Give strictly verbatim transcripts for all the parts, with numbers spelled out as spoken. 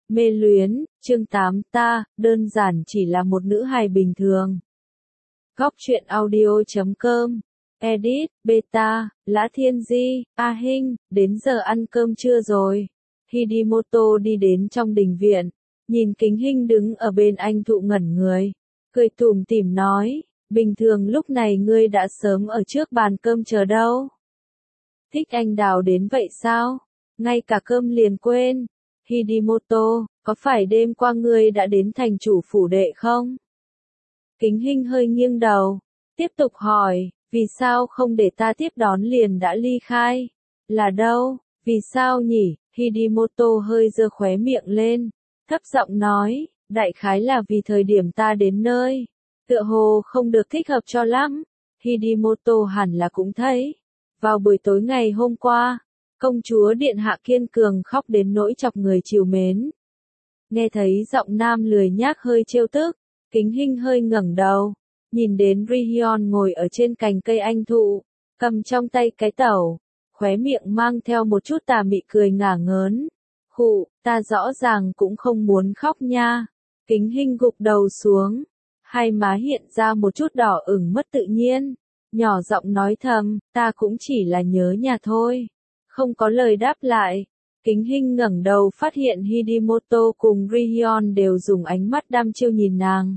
Mê luyến, chương tám ta, đơn giản chỉ là một nữ hài bình thường. Góc truyện audio chấm com, edit, beta, Lã Thiên Di, A Hinh, đến giờ ăn cơm trưa rồi. Hidimoto đi đến trong đình viện, nhìn Kính Hinh đứng ở bên anh thụ ngẩn người, cười tủm tỉm nói, bình thường lúc này ngươi đã sớm ở trước bàn cơm chờ đâu. Thích anh đào đến vậy sao? Ngay cả cơm liền quên. Hidimoto, có phải đêm qua ngươi đã đến thành chủ phủ đệ không? Kính Hinh hơi nghiêng đầu, tiếp tục hỏi, vì sao không để ta tiếp đón liền đã ly khai? Là đâu? Vì sao nhỉ? Hidimoto hơi giơ khóe miệng lên, thấp giọng nói, đại khái là vì thời điểm ta đến nơi, tựa hồ không được thích hợp cho lắm. Hidimoto hẳn là cũng thấy. Vào buổi tối ngày hôm qua, công chúa điện hạ kiên cường khóc đến nỗi chọc người trìu mến. Nghe thấy giọng nam lười nhác hơi trêu tức, Kính Hinh hơi ngẩng đầu, nhìn đến Rihyon ngồi ở trên cành cây anh thụ, cầm trong tay cái tẩu, khóe miệng mang theo một chút tà mị cười ngả ngớn. Khụ, ta rõ ràng cũng không muốn khóc nha. Kính Hinh gục đầu xuống, hai má hiện ra một chút đỏ ửng mất tự nhiên, nhỏ giọng nói thầm, ta cũng chỉ là nhớ nhà thôi. Không có lời đáp lại, Kính Hinh ngẩng đầu phát hiện Hidimoto cùng Rihyon đều dùng ánh mắt đăm chiêu nhìn nàng.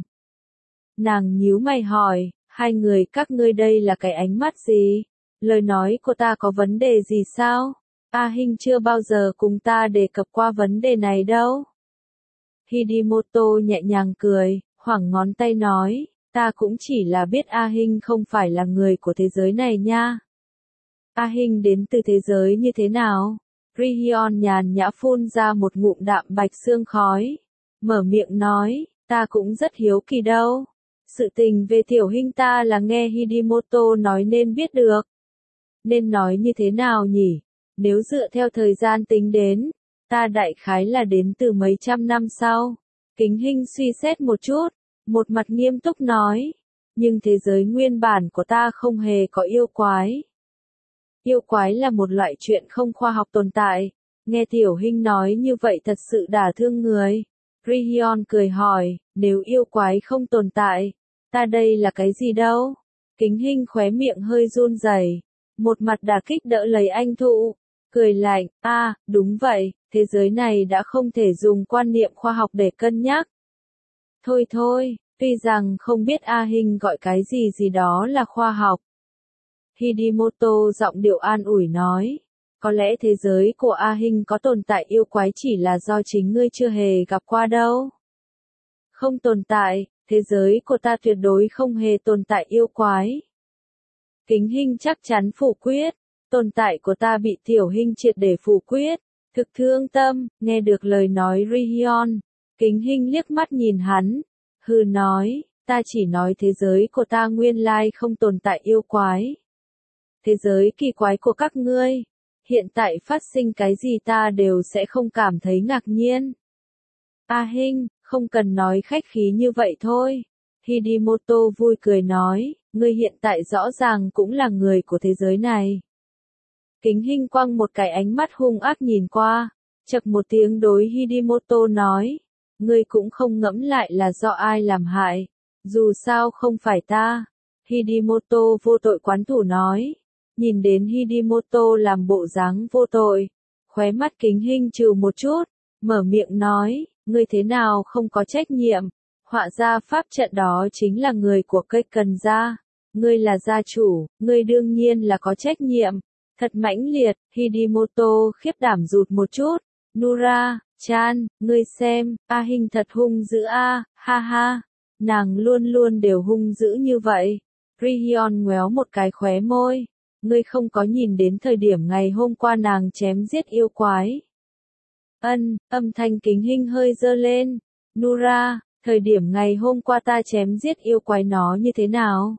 Nàng nhíu mày hỏi, hai người các ngươi đây là cái ánh mắt gì? Lời nói của ta có vấn đề gì sao? A Hinh chưa bao giờ cùng ta đề cập qua vấn đề này đâu. Hidimoto nhẹ nhàng cười, hoảng ngón tay nói, ta cũng chỉ là biết A Hinh không phải là người của thế giới này nha. A Hinh đến từ thế giới như thế nào? Rihyon nhàn nhã phun ra một ngụm đạm bạch xương khói, mở miệng nói, ta cũng rất hiếu kỳ đâu. Sự tình về tiểu Hinh ta là nghe Hidimoto nói nên biết được. Nên nói như thế nào nhỉ? Nếu dựa theo thời gian tính đến, ta đại khái là đến từ mấy trăm năm sau. Kính Hinh suy xét một chút, một mặt nghiêm túc nói, nhưng thế giới nguyên bản của ta không hề có yêu quái. Yêu quái là một loại chuyện không khoa học tồn tại. Nghe tiểu Hinh nói như vậy thật sự đả thương người. Rihyon cười hỏi, nếu yêu quái không tồn tại, ta đây là cái gì đâu? Kính Hinh khóe miệng hơi run rẩy, một mặt đả kích đỡ lấy anh thụ, cười lạnh, a, à, đúng vậy, thế giới này đã không thể dùng quan niệm khoa học để cân nhắc. Thôi thôi, tuy rằng không biết A Hinh gọi cái gì gì đó là khoa học. Hidimoto giọng điệu an ủi nói, có lẽ thế giới của A Hinh có tồn tại yêu quái chỉ là do chính ngươi chưa hề gặp qua đâu. Không tồn tại, thế giới của ta tuyệt đối không hề tồn tại yêu quái. Kính Hinh chắc chắn phủ quyết, tồn tại của ta bị tiểu Hinh triệt để phủ quyết, thực thương tâm. Nghe được lời nói Rihyon, Kính Hinh liếc mắt nhìn hắn, hừ nói, ta chỉ nói thế giới của ta nguyên lai không tồn tại yêu quái. Thế giới kỳ quái của các ngươi, hiện tại phát sinh cái gì ta đều sẽ không cảm thấy ngạc nhiên. A Hinh, không cần nói khách khí như vậy thôi. Hidimoto vui cười nói, ngươi hiện tại rõ ràng cũng là người của thế giới này. Kính Hinh quăng một cái ánh mắt hung ác nhìn qua, chậc một tiếng đối Hidimoto nói, ngươi cũng không ngẫm lại là do ai làm hại, dù sao không phải ta. Hidimoto vô tội quán thủ nói, nhìn đến Hidimoto làm bộ dáng vô tội, khóe mắt Kính Hinh trừ một chút, mở miệng nói, ngươi thế nào không có trách nhiệm, họa ra pháp trận đó chính là người của cây cần gia, ngươi là gia chủ, ngươi đương nhiên là có trách nhiệm. Thật mãnh liệt. Hidimoto khiếp đảm rụt một chút, Nura, Chan, ngươi xem, A Hinh thật hung dữ a, ha ha, nàng luôn luôn đều hung dữ như vậy. Rihyon ngoéo một cái khóe môi, ngươi không có nhìn đến thời điểm ngày hôm qua nàng chém giết yêu quái. Ân, âm thanh Kính Hinh hơi dơ lên, Nura, thời điểm ngày hôm qua ta chém giết yêu quái nó như thế nào?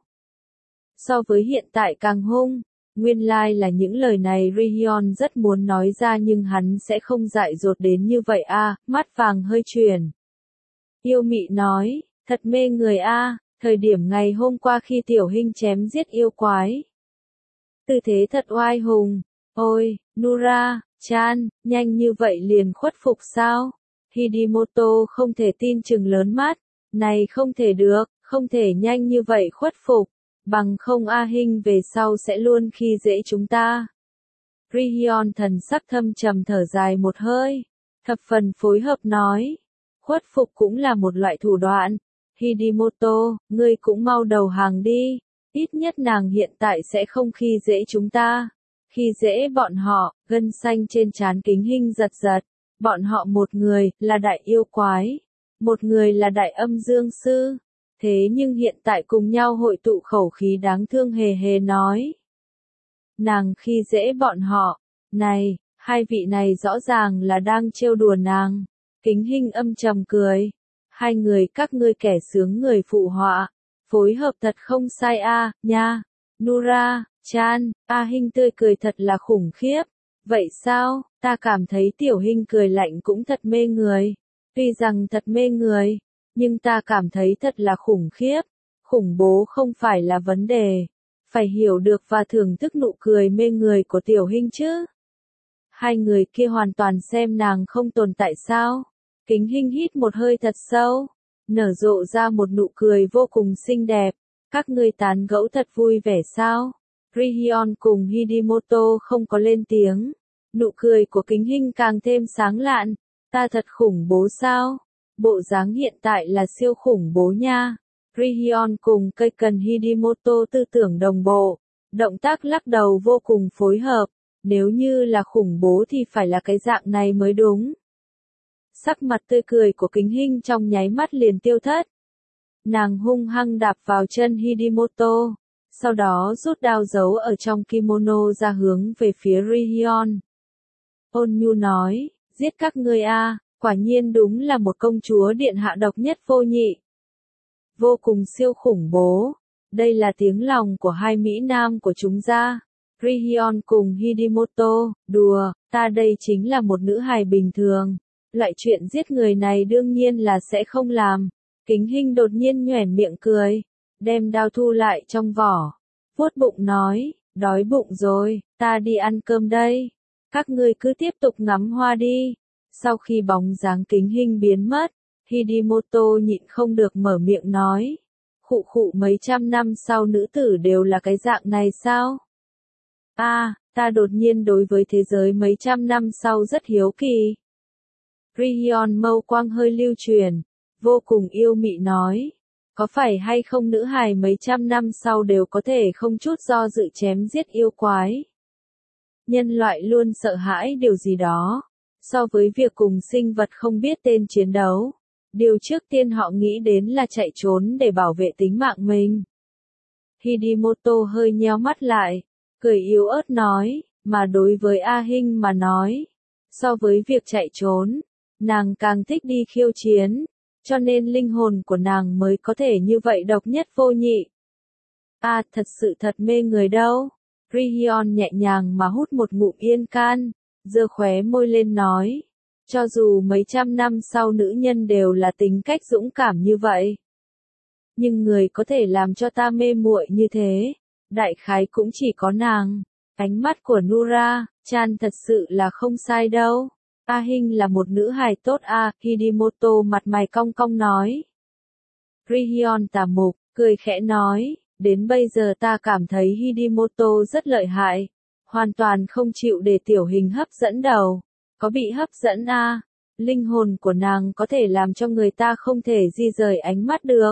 So với hiện tại càng hung. Nguyên lai like là những lời này Rihyon rất muốn nói ra nhưng hắn sẽ không dại dột đến như vậy a, à, mắt vàng hơi chuyển. Yêu mị nói, thật mê người a, à, thời điểm ngày hôm qua khi tiểu Hinh chém giết yêu quái. Tư thế thật oai hùng, ôi, Nura, Chan, nhanh như vậy liền khuất phục sao? Hidimoto không thể tin chừng lớn mắt. Này không thể được, không thể nhanh như vậy khuất phục. Bằng không A Hinh về sau sẽ luôn khi dễ chúng ta. Rihion thần sắc thâm trầm thở dài một hơi. Thập phần phối hợp nói. Khuất phục cũng là một loại thủ đoạn. Hidimoto, ngươi cũng mau đầu hàng đi. Ít nhất nàng hiện tại sẽ không khi dễ chúng ta. Khi dễ bọn họ, gân xanh trên trán Kính Hinh giật giật. Bọn họ một người, là đại yêu quái. Một người là đại âm dương sư. Thế nhưng hiện tại cùng nhau hội tụ khẩu khí đáng thương hề hề nói. Nàng khi dễ bọn họ. Này, hai vị này rõ ràng là đang trêu đùa nàng. Kính Hinh âm trầm cười. Hai người các ngươi kẻ sướng người phụ họa. Phối hợp thật không sai a, nha. Nura, Chan, A Hinh tươi cười thật là khủng khiếp. Vậy sao, ta cảm thấy Tiểu Hinh cười lạnh cũng thật mê người. Tuy rằng thật mê người, nhưng ta cảm thấy thật là khủng khiếp. Khủng bố không phải là vấn đề. Phải hiểu được và thưởng thức nụ cười mê người của Tiểu Hinh chứ. Hai người kia hoàn toàn xem nàng không tồn tại sao. Kính Hinh hít một hơi thật sâu, nở rộ ra một nụ cười vô cùng xinh đẹp. Các ngươi tán gẫu thật vui vẻ sao? Rihion cùng Hidimoto không có lên tiếng. Nụ cười của Kính Hinh càng thêm sáng lạn. Ta thật khủng bố sao? Bộ dáng hiện tại là siêu khủng bố nha. Rihion cùng cây cần Hidimoto tư tưởng đồng bộ. Động tác lắc đầu vô cùng phối hợp. Nếu như là khủng bố thì phải là cái dạng này mới đúng. Sắc mặt tươi cười của Kính Hinh trong nháy mắt liền tiêu thất. Nàng hung hăng đạp vào chân Hidimoto. Sau đó rút đao giấu ở trong kimono ra hướng về phía Rihion. Ôn nhu nói, giết các ngươi a, quả nhiên đúng là một công chúa điện hạ độc nhất vô nhị. Vô cùng siêu khủng bố. Đây là tiếng lòng của hai Mỹ Nam của chúng ta. Rihion cùng Hidimoto, đùa, ta đây chính là một nữ hài bình thường. Loại chuyện giết người này đương nhiên là sẽ không làm. Kính Hinh đột nhiên nhoẻn miệng cười, đem đao thu lại trong vỏ. Vuốt bụng nói, đói bụng rồi, ta đi ăn cơm đây. Các ngươi cứ tiếp tục ngắm hoa đi. Sau khi bóng dáng Kính Hinh biến mất, Hidimoto nhịn không được mở miệng nói. Khụ khụ mấy trăm năm sau nữ tử đều là cái dạng này sao? A, à, ta đột nhiên đối với thế giới mấy trăm năm sau rất hiếu kỳ. Rihion mâu quang hơi lưu truyền, vô cùng yêu mị nói. Có phải hay không nữ hài mấy trăm năm sau đều có thể không chút do dự chém giết yêu quái? Nhân loại luôn sợ hãi điều gì đó. So với việc cùng sinh vật không biết tên chiến đấu, điều trước tiên họ nghĩ đến là chạy trốn để bảo vệ tính mạng mình. Hidimoto hơi nheo mắt lại, cười yếu ớt nói, mà đối với A Hinh mà nói, so với việc chạy trốn, nàng càng thích đi khiêu chiến, cho nên linh hồn của nàng mới có thể như vậy độc nhất vô nhị. A, à, thật sự thật mê người đâu. Rihion nhẹ nhàng mà hút một ngụm yên can, giơ khóe môi lên nói, cho dù mấy trăm năm sau nữ nhân đều là tính cách dũng cảm như vậy, nhưng người có thể làm cho ta mê muội như thế, đại khái cũng chỉ có nàng. Ánh mắt của Nura, Chan thật sự là không sai đâu. A Hinh là một nữ hài tốt a, à, Hidimoto mặt mày cong cong nói. Rihion tà mục, cười khẽ nói, đến bây giờ ta cảm thấy Hidimoto rất lợi hại, hoàn toàn không chịu để Tiểu Hình hấp dẫn đầu. Có bị hấp dẫn a, à? Linh hồn của nàng có thể làm cho người ta không thể di rời ánh mắt được.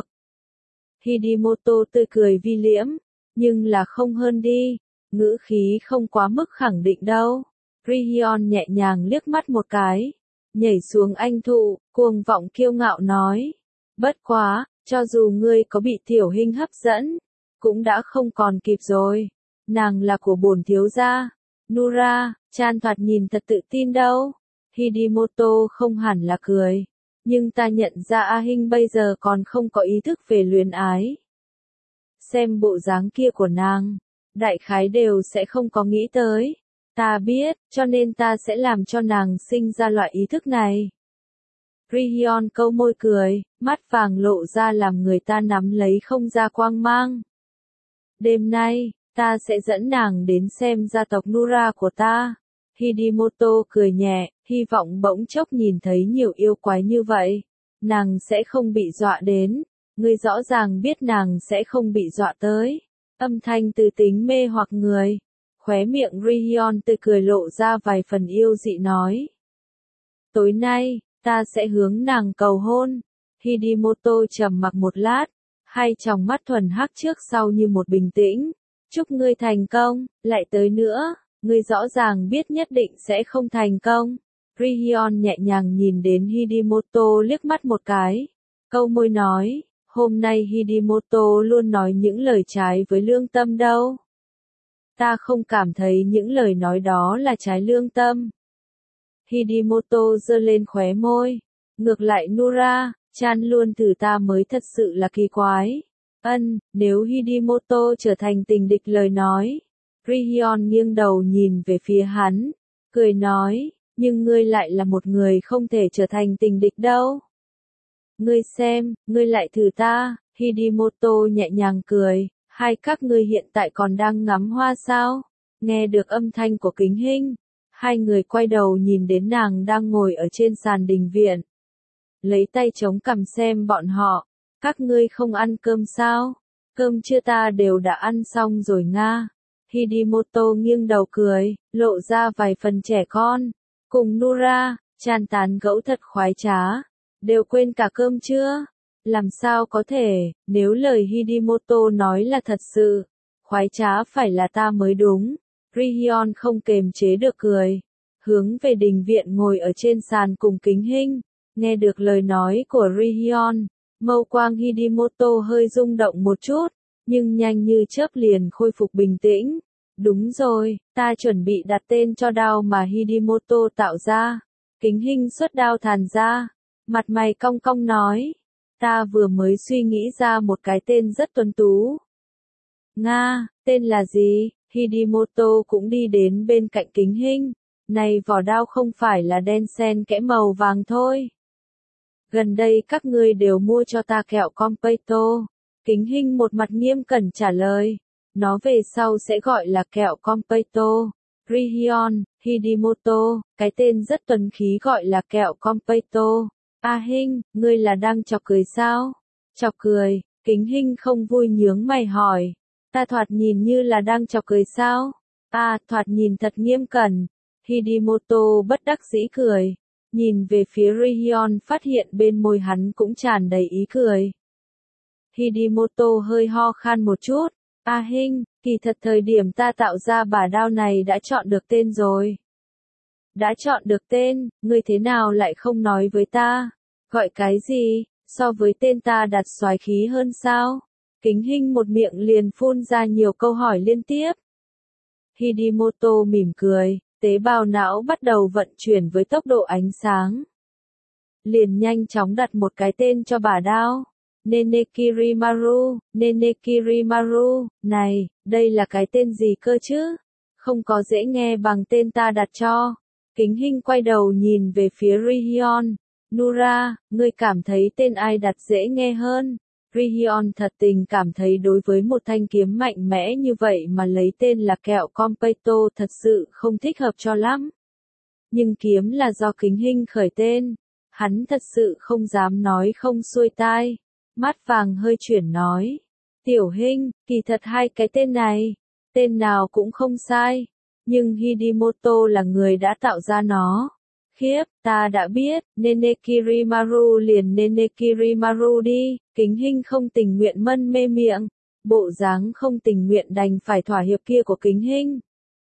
Hidimoto tươi cười vi liễm, nhưng là không hơn đi, ngữ khí không quá mức khẳng định đâu. Rihion nhẹ nhàng liếc mắt một cái, nhảy xuống anh thụ, cuồng vọng kiêu ngạo nói. Bất quá, cho dù ngươi có bị Tiểu Hình hấp dẫn, cũng đã không còn kịp rồi. Nàng là của bổn thiếu gia. Nura, Chan thoạt nhìn thật tự tin đâu. Hidimoto không hẳn là cười. Nhưng ta nhận ra A Hinh bây giờ còn không có ý thức về luyến ái. Xem bộ dáng kia của nàng, đại khái đều sẽ không có nghĩ tới. Ta biết, cho nên ta sẽ làm cho nàng sinh ra loại ý thức này. Rihion câu môi cười, mắt vàng lộ ra làm người ta nắm lấy không ra quang mang. Đêm nay, ta sẽ dẫn nàng đến xem gia tộc Nura của ta. Hidimoto cười nhẹ, hy vọng bỗng chốc nhìn thấy nhiều yêu quái như vậy, nàng sẽ không bị dọa đến, ngươi rõ ràng biết nàng sẽ không bị dọa tới. Âm thanh từ tính mê hoặc người, khóe miệng Rihion tươi cười lộ ra vài phần yêu dị nói. Tối nay, ta sẽ hướng nàng cầu hôn. Hidimoto trầm mặc một lát, hai tròng mắt thuần hắc trước sau như một bình tĩnh. Chúc ngươi thành công, lại tới nữa, ngươi rõ ràng biết nhất định sẽ không thành công. Rihion nhẹ nhàng nhìn đến Hidimoto liếc mắt một cái, câu môi nói, hôm nay Hidimoto luôn nói những lời trái với lương tâm đâu. Ta không cảm thấy những lời nói đó là trái lương tâm. Hidimoto giơ lên khóe môi, ngược lại Nura, chan luôn thử ta mới thật sự là kỳ quái. Ân, nếu Hidimoto trở thành tình địch lời nói. Rihion nghiêng đầu nhìn về phía hắn, cười nói, nhưng ngươi lại là một người không thể trở thành tình địch đâu. Ngươi xem, ngươi lại thử ta. Hidimoto nhẹ nhàng cười, hai các ngươi hiện tại còn đang ngắm hoa sao? Nghe được âm thanh của Kính Hinh, hai người quay đầu nhìn đến nàng đang ngồi ở trên sàn đình viện. Lấy tay chống cằm xem bọn họ, các ngươi không ăn cơm sao? Cơm chưa ta đều đã ăn xong rồi nga. Hidimoto nghiêng đầu cười, lộ ra vài phần trẻ con. Cùng Nura, chan tán gẫu thật khoái trá. Đều quên cả cơm chưa? Làm sao có thể, nếu lời Hidimoto nói là thật sự, khoái trá phải là ta mới đúng. Rihion không kềm chế được cười, hướng về đình viện ngồi ở trên sàn cùng Kính Hinh. Nghe được lời nói của Rihion, mâu quang Hidimoto hơi rung động một chút, nhưng nhanh như chớp liền khôi phục bình tĩnh. Đúng rồi, ta chuẩn bị đặt tên cho đao mà Hidimoto tạo ra. Kính Hinh xuất đao thàn ra, mặt mày cong cong nói, ta vừa mới suy nghĩ ra một cái tên rất tuấn tú. Nga, tên là gì? Hidimoto cũng đi đến bên cạnh Kính Hinh. Này vỏ đao không phải là đen xen kẽ màu vàng thôi. Gần đây các ngươi đều mua cho ta kẹo Compayto. Kính Hinh một mặt nghiêm cẩn trả lời. Nó về sau sẽ gọi là kẹo Compayto. Rihion, Hidimoto, cái tên rất tuấn khí gọi là kẹo Compayto. A Hinh, ngươi là đang chọc cười sao? Chọc cười, Kính Hinh không vui nhướng mày hỏi. Ta thoạt nhìn như là đang chọc cười sao? À, thoạt nhìn thật nghiêm cẩn. Hidimoto bất đắc dĩ cười. Nhìn về phía Rihion phát hiện bên môi hắn cũng tràn đầy ý cười. Hidimoto hơi ho khan một chút. A Hinh, kỳ thật thời điểm ta tạo ra bả đao này đã chọn được tên rồi. Đã chọn được tên, ngươi thế nào lại không nói với ta? Gọi cái gì, so với tên ta đặt soái khí hơn sao? Kính Hinh một miệng liền phun ra nhiều câu hỏi liên tiếp. Hidimoto mỉm cười, tế bào não bắt đầu vận chuyển với tốc độ ánh sáng. Liền nhanh chóng đặt một cái tên cho bả đao. Nenekirimaru, Nenekirimaru, này, đây là cái tên gì cơ chứ? Không có dễ nghe bằng tên ta đặt cho. Kính Hinh quay đầu nhìn về phía Rihion. Nura, ngươi cảm thấy tên ai đặt dễ nghe hơn? Rihion thật tình cảm thấy đối với một thanh kiếm mạnh mẽ như vậy mà lấy tên là kẹo Compayto thật sự không thích hợp cho lắm. Nhưng kiếm là do Kính Hinh khởi tên. Hắn thật sự không dám nói không xuôi tai. Mắt vàng hơi chuyển nói. Tiểu Hinh, kỳ thật hai cái tên này, tên nào cũng không sai. Nhưng Hidimoto là người đã tạo ra nó. Khiếp, ta đã biết, Nenekirimaru liền Nenekirimaru đi. Kính Hinh không tình nguyện mân mê miệng. Bộ dáng không tình nguyện đành phải thỏa hiệp kia của Kính Hinh.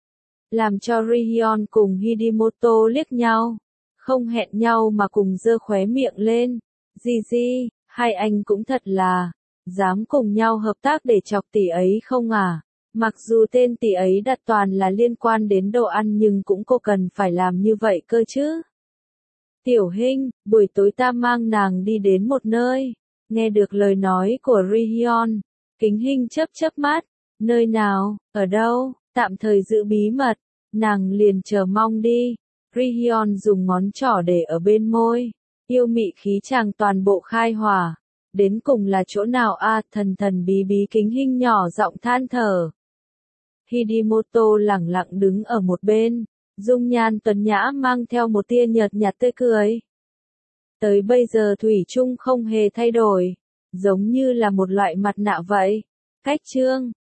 Làm cho Rihion cùng Hidimoto liếc nhau. Không hẹn nhau mà cùng giơ khóe miệng lên. Gì gì, hai anh cũng thật là, dám cùng nhau hợp tác để chọc tỷ ấy không à? Mặc dù tên tỷ ấy đặt toàn là liên quan đến đồ ăn nhưng cũng cô cần phải làm như vậy cơ chứ. Tiểu Hinh, buổi tối ta mang nàng đi đến một nơi. Nghe được lời nói của Rihion, Kính Hinh chớp chớp mắt. Nơi nào, ở đâu, tạm thời giữ bí mật. Nàng liền chờ mong đi. Rihion dùng ngón trỏ để ở bên môi. Yêu mị khí chàng toàn bộ khai hỏa. Đến cùng là chỗ nào a? À, thần thần bí bí. Kính Hinh nhỏ giọng than thở. Hidimoto lẳng lặng đứng ở một bên, Dung nhan tuấn nhã mang theo một tia nhợt nhạt tươi cười. Tới bây giờ thủy chung không hề thay đổi, giống như là một loại mặt nạ vậy. Cách chương